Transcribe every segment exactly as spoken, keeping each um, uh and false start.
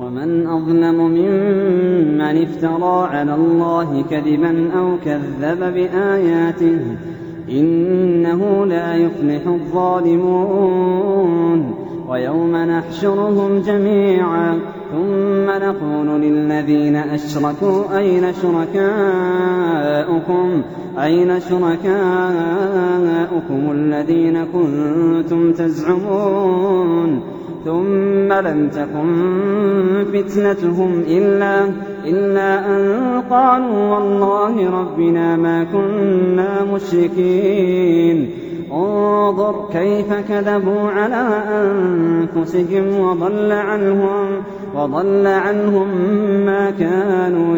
ومن أظلم ممن افترى على الله كذبا أو كذب بآياته إنه لا يفلح الظالمون ويوم نحشرهم جميعا ثم نقول للذين أشركوا أين شركاؤكم أين شركاؤكم الذين كنتم تزعمون ثم لم تكن فتنتهم إلا, إلا أن قالوا والله ربنا ما كنا مشركين انظر كيف كذبوا على أنفسهم وضل عنهم, وضل عنهم ما كانوا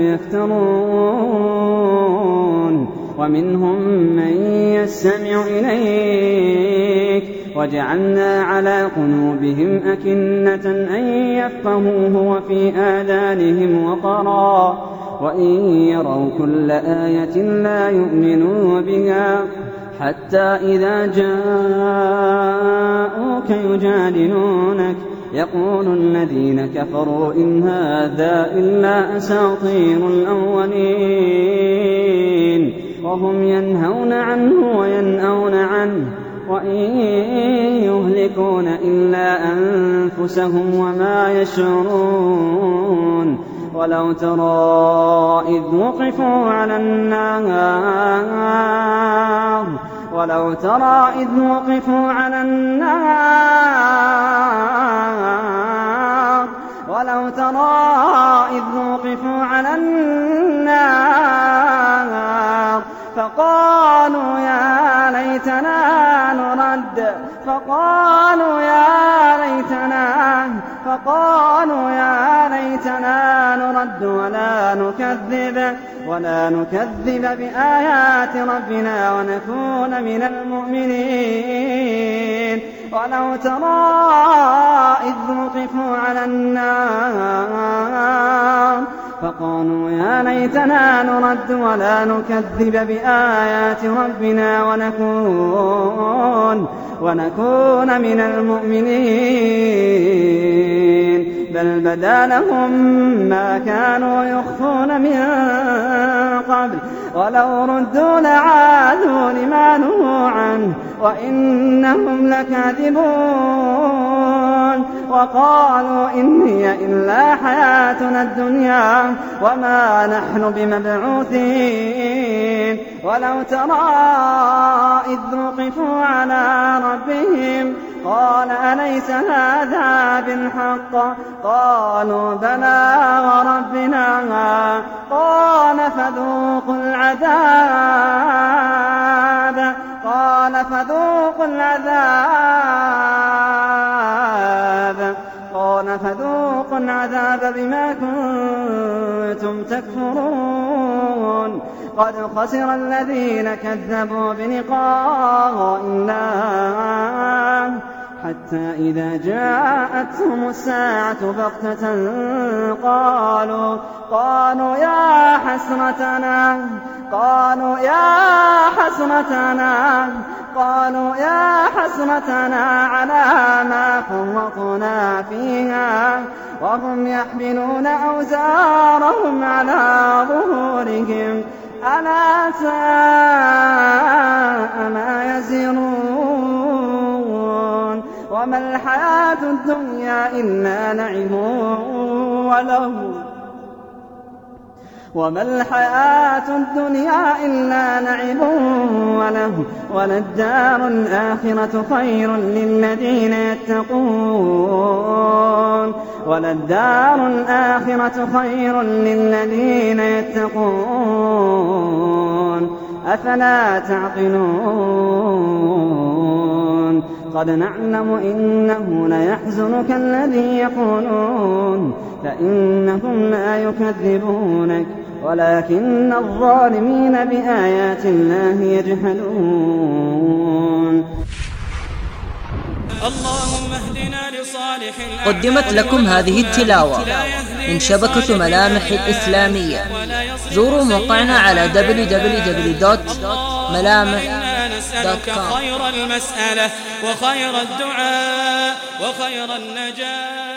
يفترون ومنهم من يستمع إليك وجعلنا على قلوبهم أكنة أن يفقهوه وفي آذانهم وقرا وإن يروا كل آية لا يؤمنوا بها حتى إذا جاءوك يجادلونك يقول الذين كفروا إن هذا إلا أساطير الأولين وهم ينهون عنه وينأون عنه وإن يهلكون إلا أنفسهم وما يشعرون ولو ترى إذ وقفوا على النار ولو ترى إذ وقفوا على النار ولو ترى إذ وقفوا على النار فقالوا يا ليتنا نرد فقالوا يا ليتنا فقالوا يا ليتنا نرد ولا نكذب ولا نكذب بآيات ربنا ونكون من المؤمنين ولو ترى إذ وقفوا على النار فقالوا يا ليتنا نرد ولا نكذب بآيات ربنا ونكون ونكون من المؤمنين بل بدا لهم ما كانوا يخفون من قبل ولو ردوا لعادوا لما نهوا عنه وإنهم لكاذبون وقالوا إن هي إلا حياتنا الدنيا وما نحن بمبعوثين ولو ترى إذ وقفوا على ربهم قال أليس هذا بالحق قالوا بلى وربنا قال فذوقوا العذاب قال فذوقوا العذاب قال فذوقوا العذاب بما كنتم تكفرون قد خسر الذين كذبوا بلقاء الله حتى إذا جاءتهم الساعة بغتة قالوا قالوا يا حسرتنا قالوا يا حسرتنا قالوا يا حسرتنا على ما فرطنا فيها وهم يحملون أوزارهم على ظهورهم ألا ساء ما يزرون وما الحياة الدنيا إلا لعب ولهو وما الحياة الدنيا إلا لعب وله وللدار الآخرة خير للذين يتقون وللدار الآخرة خير للذين يتقون أفلا تعقلون قد نعلم إنه ليحزنك الذي يقولون فإنهم لا يكذبونك ولكن الظالمين بآيات الله يجحدون. اللهم اهدنا لصالح الأعمال. قدمت لكم هذه التلاوة من شبكة ملامح الإسلامية. زوروا موقعنا على دبليو دبليو دبليو دوت ملامح دوت كوم. خير المسألة وخير الدعاء وخير النجاة.